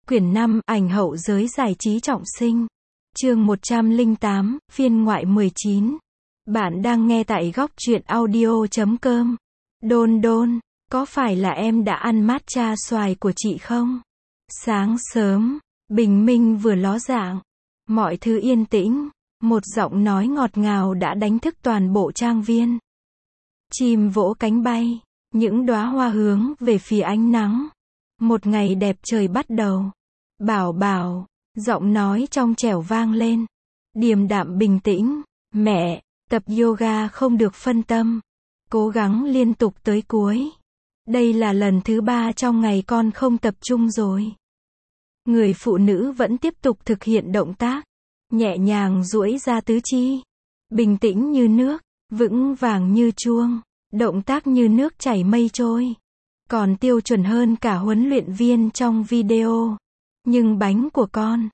Quyển 5, ảnh hậu giới giải trí trọng sinh. Chương 108, phiên ngoại 19. Bạn đang nghe tại góc truyện audio.com. Đôn đôn, có phải là em đã ăn matcha xoài của chị không? Sáng sớm, bình minh vừa ló dạng. Mọi thứ yên tĩnh. Một giọng nói ngọt ngào đã đánh thức toàn bộ trang viên. Chim vỗ cánh bay. Những đóa hoa hướng về phía ánh nắng. Một ngày đẹp trời bắt đầu. Bảo bảo, giọng nói trong trẻo vang lên. Điềm đạm bình tĩnh. Mẹ, tập yoga không được phân tâm. Cố gắng liên tục tới cuối. Đây là lần thứ 3 trong ngày con không tập trung rồi. Người phụ nữ vẫn tiếp tục thực hiện động tác. Nhẹ nhàng duỗi ra tứ chi. Bình tĩnh như nước, vững vàng như chuông. Động tác như nước chảy mây trôi. Còn tiêu chuẩn hơn cả huấn luyện viên trong video. Nhưng bánh của con,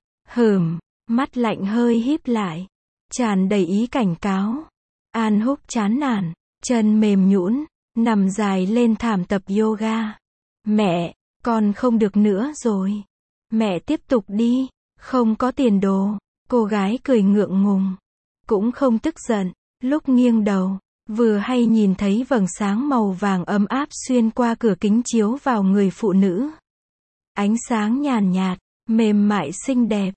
mắt lạnh hơi híp lại. Tràn đầy ý cảnh cáo. An Húc chán nản, chân mềm nhũn, nằm dài lên thảm tập yoga. Mẹ, con không được nữa rồi. Mẹ tiếp tục đi, không có tiền đồ. Cô gái cười ngượng ngùng. Cũng không tức giận, lúc nghiêng đầu. Vừa hay nhìn thấy vầng sáng màu vàng ấm áp xuyên qua cửa kính chiếu vào người phụ nữ. Ánh sáng nhàn nhạt, mềm mại xinh đẹp.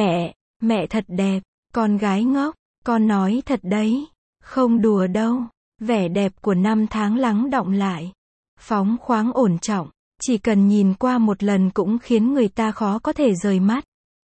Mẹ thật đẹp. Con gái ngốc, con nói thật đấy. Không đùa đâu. Vẻ đẹp của 5 tháng lắng đọng lại. Phóng khoáng ổn trọng. Chỉ cần nhìn qua một lần cũng khiến người ta khó có thể rời mắt.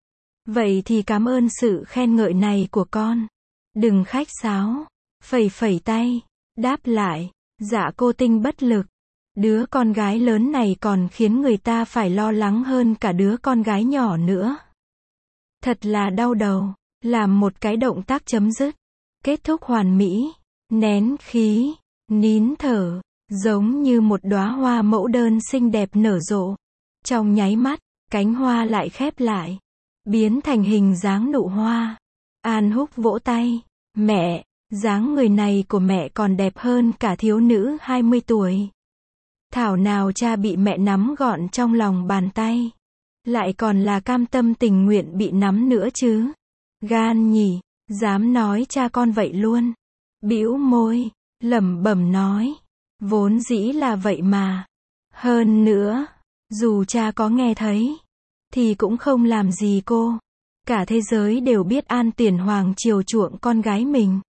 Vậy thì cảm ơn sự khen ngợi này của con. Đừng khách sáo. Phẩy phẩy tay, đáp lại. Dạ cô Tinh bất lực. Đứa con gái lớn này còn khiến người ta phải lo lắng hơn cả đứa con gái nhỏ nữa. Thật là đau đầu. Làm một cái động tác chấm dứt. Kết thúc hoàn mỹ. Nén khí. Nín thở. Giống như một đóa hoa mẫu đơn xinh đẹp nở rộ. Trong nháy mắt, cánh hoa lại khép lại. Biến thành hình dáng nụ hoa. An Húc vỗ tay. Mẹ, dáng người này của mẹ còn đẹp hơn cả thiếu nữ 20 tuổi. Thảo nào cha bị mẹ nắm gọn trong lòng bàn tay. Lại còn là cam tâm tình nguyện bị nắm nữa chứ. Gan nhỉ, dám nói cha con vậy luôn. Bĩu môi, lẩm bẩm nói. Vốn dĩ là vậy mà. Hơn nữa, dù cha có nghe thấy, thì cũng không làm gì cô. Cả thế giới đều biết An Tiền Hoàng chiều chuộng con gái mình.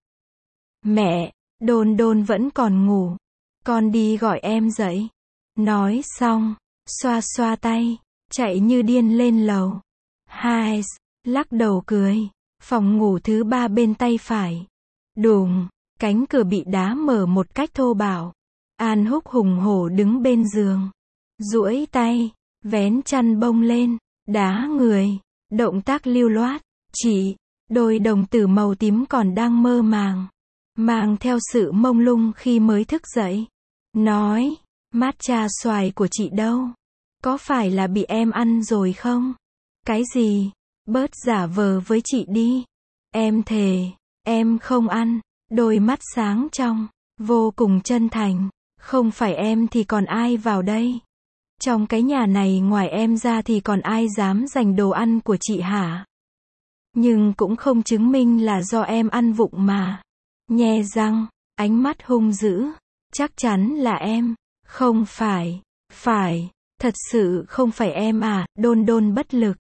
Mẹ, đôn đôn vẫn còn ngủ. Con đi gọi em dậy. Nói xong, xoa xoa tay, chạy như điên lên lầu. Hai, lắc đầu cười. Phòng ngủ thứ 3 bên tay phải. Đùng, cánh cửa bị đá mở một cách thô bạo. An Húc hùng hổ đứng bên giường. Duỗi tay, vén chăn bông lên, đá người. Động tác lưu loát. Chỉ, đôi đồng tử màu tím còn đang mơ màng. Mang theo sự mông lung khi mới thức dậy. Nói, matcha xoài của chị đâu? Có phải là bị em ăn rồi không? Cái gì? Bớt giả vờ với chị đi. Em thề, em không ăn. Đôi mắt sáng trong, vô cùng chân thành. Không phải em thì còn ai vào đây? Trong cái nhà này ngoài em ra thì còn ai dám giành đồ ăn của chị hả? Nhưng cũng không chứng minh là do em ăn vụng mà. Nhe răng, ánh mắt hung dữ. Chắc chắn là em. Không phải. Thật sự không phải em à? Đôn đôn bất lực.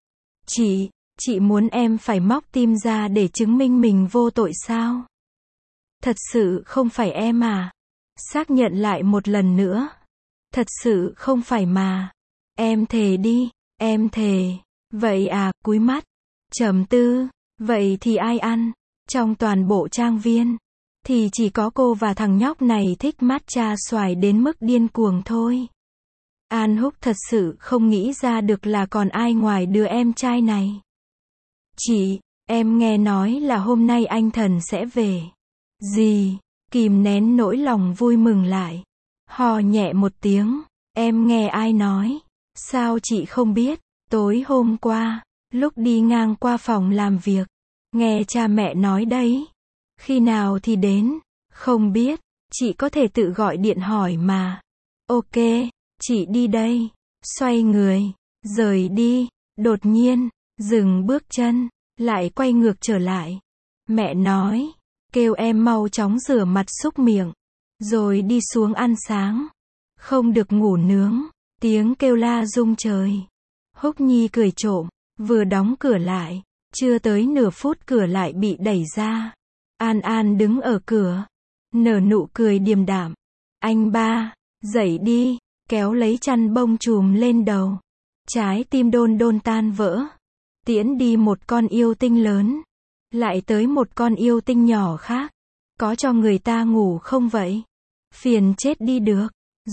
Chị muốn em phải móc tim ra để chứng minh mình vô tội sao? Thật sự không phải em à? Xác nhận lại một lần nữa. Thật sự không phải mà. Em thề đi, em thề. Vậy à, cúi mắt. Trầm tư. Vậy thì ai ăn? Trong toàn bộ trang viên, thì chỉ có cô và thằng nhóc này thích matcha xoài đến mức điên cuồng thôi. An Húc thật sự không nghĩ ra được là còn ai ngoài đứa em trai này. Chị, em nghe nói là hôm nay anh Thần sẽ về. Gì? Kìm nén nỗi lòng vui mừng lại. Hò nhẹ một tiếng. Em nghe ai nói? Sao chị không biết? Tối hôm qua, lúc đi ngang qua phòng làm việc, nghe cha mẹ nói đấy. Khi nào thì đến? Không biết, chị có thể tự gọi điện hỏi mà. Ok, chị đi đây. Xoay người, rời đi. Đột nhiên, dừng bước chân, lại quay ngược trở lại. Mẹ nói, kêu em mau chóng rửa mặt súc miệng, rồi đi xuống ăn sáng. Không được ngủ nướng. Tiếng kêu la rung trời. Húc Nhi cười trộm, vừa đóng cửa lại. Chưa tới nửa phút cửa lại bị đẩy ra. An An đứng ở cửa, nở nụ cười điềm đạm. Anh ba, dậy đi, kéo lấy chăn bông trùm lên đầu. Trái tim Đôn Đôn tan vỡ. Tiễn đi một con yêu tinh lớn, lại tới một con yêu tinh nhỏ khác. Có cho người ta ngủ không vậy? Phiền chết đi được.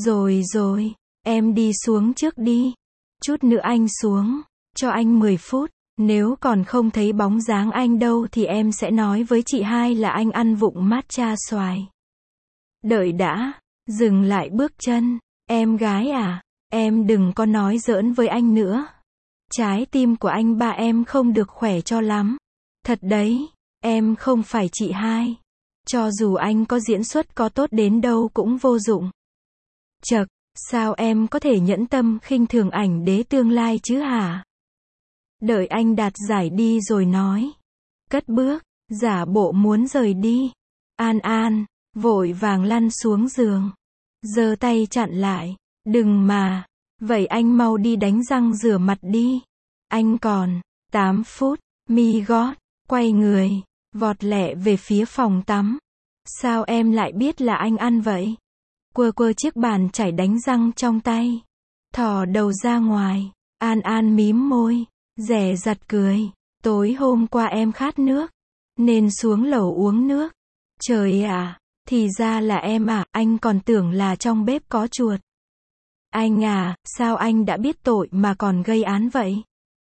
Rồi, em đi xuống trước đi. Chút nữa anh xuống, cho anh 10 phút. Nếu còn không thấy bóng dáng anh đâu thì em sẽ nói với chị hai là anh ăn vụng matcha xoài. Đợi đã, dừng lại bước chân. Em gái à, em đừng có nói giỡn với anh nữa. Trái tim của anh ba em không được khỏe cho lắm. Thật đấy, em không phải chị hai. Cho dù anh có diễn xuất có tốt đến đâu cũng vô dụng. Chậc, sao em có thể nhẫn tâm khinh thường ảnh đế tương lai chứ hả? Đợi anh đạt giải đi rồi nói. Cất bước, giả bộ muốn rời đi. An An, vội vàng lăn xuống giường. Giơ tay chặn lại. Đừng mà. Vậy anh mau đi đánh răng rửa mặt đi. Anh còn 8 phút. Mi gót, quay người, vọt lẹ về phía phòng tắm. Sao em lại biết là anh ăn vậy? Quơ chiếc bàn chải đánh răng trong tay. Thò đầu ra ngoài. An An mím môi, dè dặt cười. Tối hôm qua em khát nước, nên xuống lầu uống nước. Trời ạ, thì ra là em à, anh còn tưởng là trong bếp có chuột. Anh à, sao anh đã biết tội mà còn gây án vậy?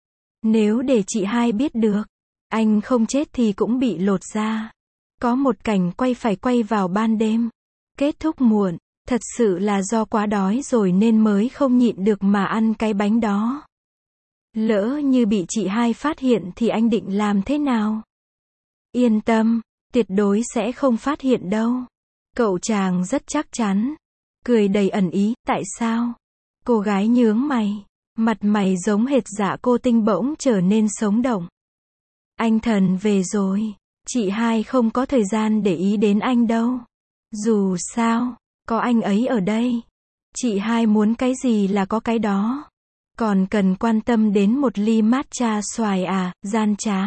Nếu để chị hai biết được, anh không chết thì cũng bị lột da. Có một cảnh quay phải quay vào ban đêm. Kết thúc muộn, thật sự là do quá đói rồi nên mới không nhịn được mà ăn cái bánh đó. Lỡ như bị chị hai phát hiện thì anh định làm thế nào? Yên tâm, tuyệt đối sẽ không phát hiện đâu. Cậu chàng rất chắc chắn. Cười đầy ẩn ý, tại sao? Cô gái nhướng mày. Mặt mày giống hệt Dạ Cô Tinh bỗng trở nên sống động. Anh Thần về rồi. Chị hai không có thời gian để ý đến anh đâu. Dù sao, có anh ấy ở đây. Chị hai muốn cái gì là có cái đó. Còn cần quan tâm đến một ly matcha xoài à, gian trá.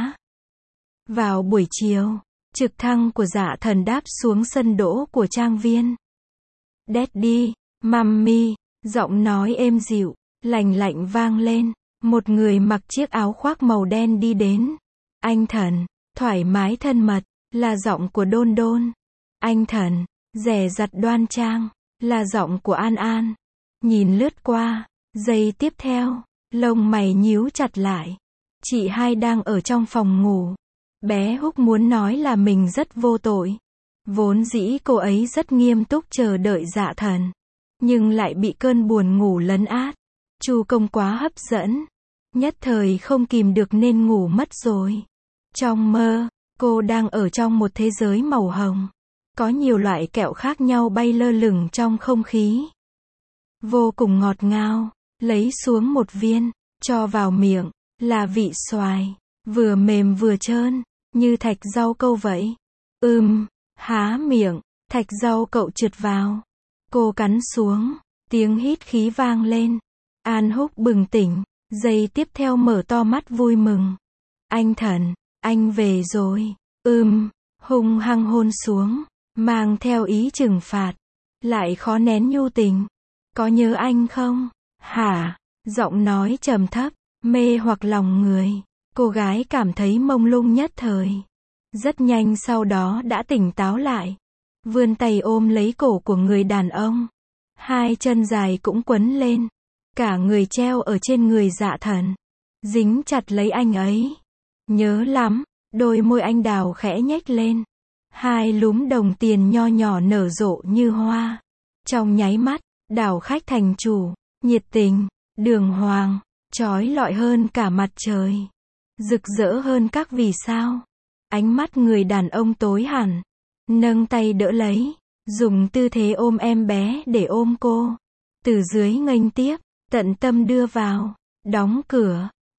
Vào buổi chiều, trực thăng của Dạ Thần đáp xuống sân đỗ của trang viên. Daddy, Mommy, giọng nói êm dịu, lành lạnh vang lên. Một người mặc chiếc áo khoác màu đen đi đến. Anh Thần, thoải mái thân mật, là giọng của Đôn Đôn. Anh Thần, dè dặt đoan trang, là giọng của An An. Nhìn lướt qua, giây tiếp theo, lông mày nhíu chặt lại. Chị hai đang ở trong phòng ngủ. Bé Húc muốn nói là mình rất vô tội. Vốn dĩ cô ấy rất nghiêm túc chờ đợi Dạ Thần, nhưng lại bị cơn buồn ngủ lấn át. Chu công quá hấp dẫn, nhất thời không kìm được nên ngủ mất rồi. Trong mơ, cô đang ở trong một thế giới màu hồng. Có nhiều loại kẹo khác nhau bay lơ lửng trong không khí. Vô cùng ngọt ngào, lấy xuống một viên, cho vào miệng, là vị xoài, vừa mềm vừa trơn, như thạch rau câu vậy. Há miệng, thạch rau cậu trượt vào. Cô cắn xuống, tiếng hít khí vang lên. An Húc bừng tỉnh, giây tiếp theo mở to mắt vui mừng. Anh Thần, anh về rồi. Hung hăng hôn xuống, mang theo ý trừng phạt, lại khó nén nhu tình. Có nhớ anh không? Hả? Giọng nói trầm thấp, mê hoặc lòng người. Cô gái cảm thấy mông lung nhất thời. Rất nhanh sau đó đã tỉnh táo lại. Vươn tay ôm lấy cổ của người đàn ông. Hai chân dài cũng quấn lên. Cả người treo ở trên người Dạ Thần. Dính chặt lấy anh ấy. Nhớ lắm, đôi môi anh đào khẽ nhếch lên. Hai lúm đồng tiền nho nhỏ nở rộ như hoa. Trong nháy mắt, đảo khách thành chủ, nhiệt tình, đường hoàng, chói lọi hơn cả mặt trời. Rực rỡ hơn các vì sao. Ánh mắt người đàn ông tối hẳn. Nâng tay đỡ lấy, dùng tư thế ôm em bé để ôm cô. Từ dưới nghênh tiếp, tận tâm đưa vào, đóng cửa,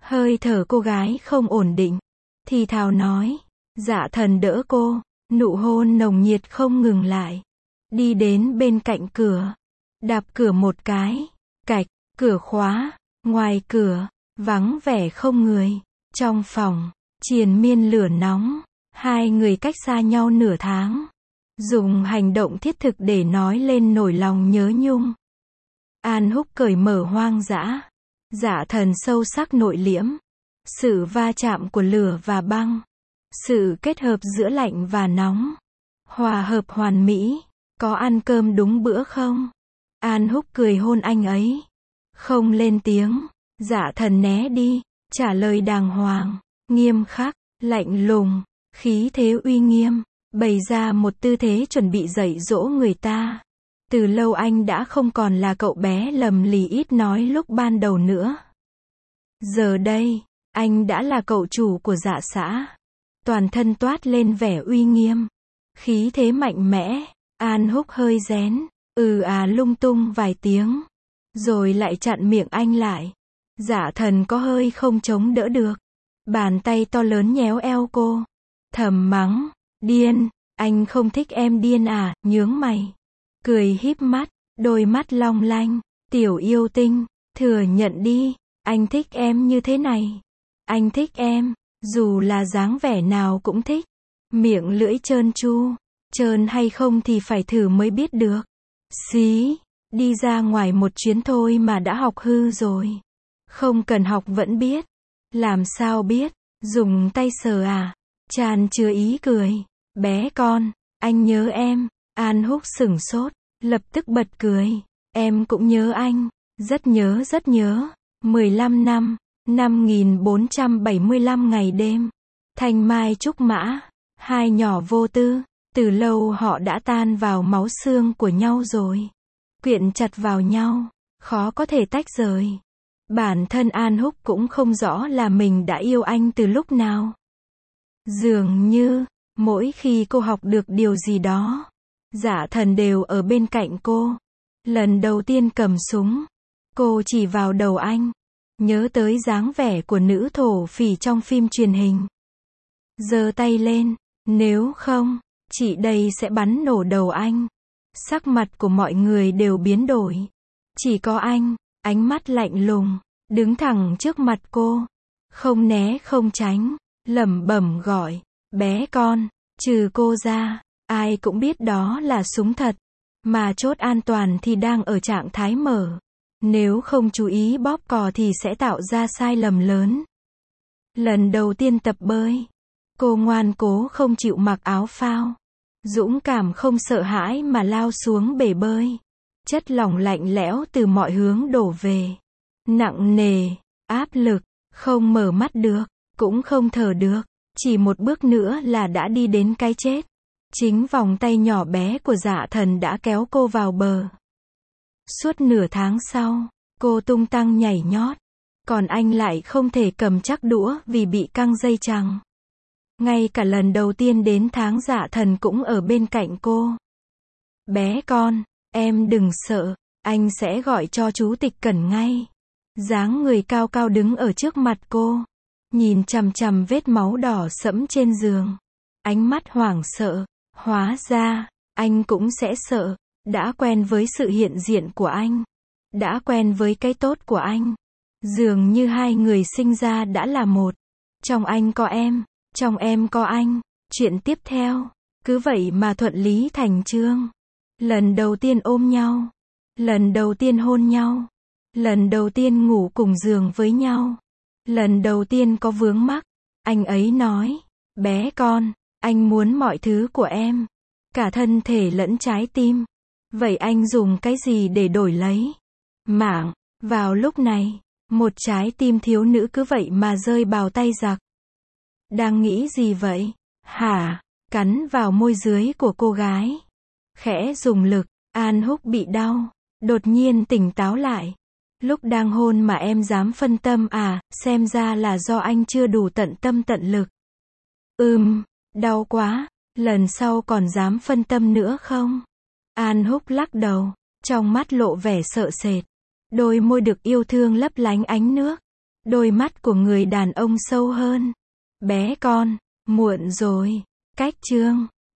Hơi thở cô gái không ổn định. Thì thào nói. Dạ thần đỡ cô. Nụ hôn nồng nhiệt không ngừng lại. Đi đến bên cạnh cửa. Đạp cửa một cái. Cạch, cửa khóa. Ngoài cửa, vắng vẻ không người. Trong phòng, triền miên lửa nóng. Hai người cách xa nhau nửa tháng. Dùng hành động thiết thực để nói lên nỗi lòng nhớ nhung. An Húc cởi mở hoang dã. Dạ thần sâu sắc nội liễm. Sự va chạm của lửa và băng. Sự kết hợp giữa lạnh và nóng. Hòa hợp hoàn mỹ. Có ăn cơm đúng bữa không? An Húc cười hôn anh ấy. Không lên tiếng. Dạ thần né đi. Trả lời đàng hoàng. Nghiêm khắc. Lạnh lùng. Khí thế uy nghiêm. Bày ra một tư thế chuẩn bị dạy dỗ người ta. Từ lâu anh đã không còn là cậu bé lầm lì ít nói lúc ban đầu nữa. Giờ đây, anh đã là cậu chủ của Dạ xã. Toàn thân toát lên vẻ uy nghiêm. Khí thế mạnh mẽ. An Húc hơi rén. Lung tung vài tiếng. Rồi lại chặn miệng anh lại. Dạ thần có hơi không chống đỡ được. Bàn tay to lớn nhéo eo cô. Thầm mắng. Điên, anh không thích em điên à, nhướng mày. Cười híp mắt, đôi mắt long lanh. Tiểu yêu tinh, thừa nhận đi. Anh thích em như thế này. Anh thích em, dù là dáng vẻ nào cũng thích. Miệng lưỡi trơn tru. Trơn hay không thì phải thử mới biết được. Xí, đi ra ngoài một chuyến thôi mà đã học hư rồi. Không cần học vẫn biết. Làm sao biết, dùng tay sờ à? Tràn chứa ý cười. Bé con, anh nhớ em. An Húc sửng sốt, lập tức bật cười. Em cũng nhớ anh. Rất nhớ rất nhớ. 15 năm, 5475 ngày đêm. Thanh mai trúc mã. Hai nhỏ vô tư. Từ lâu họ đã tan vào máu xương của nhau rồi. Quyện chặt vào nhau. Khó có thể tách rời. Bản thân An Húc cũng không rõ là mình đã yêu anh từ lúc nào. Dường như, mỗi khi cô học được điều gì đó, Dạ thần đều ở bên cạnh cô. Lần đầu tiên cầm súng, cô chỉ vào đầu anh. Nhớ tới dáng vẻ của nữ thổ phỉ trong phim truyền hình. Giơ tay lên, nếu không, chị đây sẽ bắn nổ đầu anh. Sắc mặt của mọi người đều biến đổi. Chỉ có anh, ánh mắt lạnh lùng, đứng thẳng trước mặt cô. Không né không tránh, lẩm bẩm gọi, bé con, trừ cô ra, ai cũng biết đó là súng thật. Mà chốt an toàn thì đang ở trạng thái mở. Nếu không chú ý bóp cò thì sẽ tạo ra sai lầm lớn. Lần đầu tiên tập bơi, cô ngoan cố không chịu mặc áo phao. Dũng cảm không sợ hãi mà lao xuống bể bơi. Chất lỏng lạnh lẽo từ mọi hướng đổ về. Nặng nề, áp lực, không mở mắt được, cũng không thở được. Chỉ một bước nữa là đã đi đến cái chết. Chính vòng tay nhỏ bé của Dạ thần đã kéo cô vào bờ. Suốt nửa tháng sau, cô tung tăng nhảy nhót. Còn anh lại không thể cầm chắc đũa vì bị căng dây chằng. Ngay cả lần đầu tiên đến tháng Dạ thần cũng ở bên cạnh cô. Bé con, em đừng sợ, anh sẽ gọi cho chú Tịch Cẩn ngay. Dáng người cao cao đứng ở trước mặt cô. Nhìn chằm chằm vết máu đỏ sẫm trên giường. Ánh mắt hoảng sợ. Hóa ra, anh cũng sẽ sợ. Đã quen với sự hiện diện của anh. Đã quen với cái tốt của anh. Dường như hai người sinh ra đã là một. Trong anh có em, trong em có anh. Chuyện tiếp theo, cứ vậy mà thuận lý thành chương. Lần đầu tiên ôm nhau. Lần đầu tiên hôn nhau. Lần đầu tiên ngủ cùng giường với nhau. Lần đầu tiên có vướng mắc. Anh ấy nói, bé con, anh muốn mọi thứ của em. Cả thân thể lẫn trái tim. Vậy anh dùng cái gì để đổi lấy? Mạng. Vào lúc này, một trái tim thiếu nữ cứ vậy mà rơi vào tay giặc. Đang nghĩ gì vậy? Hả? Cắn vào môi dưới của cô gái. Khẽ dùng lực, An Húc bị đau. Đột nhiên tỉnh táo lại. Lúc đang hôn mà em dám phân tâm à, xem ra là do anh chưa đủ tận tâm tận lực. Đau quá, lần sau còn dám phân tâm nữa không? An Húc lắc đầu, trong mắt lộ vẻ sợ sệt. Đôi môi được yêu thương lấp lánh ánh nước. Đôi mắt của người đàn ông sâu hơn. Bé con, muộn rồi. Cách chương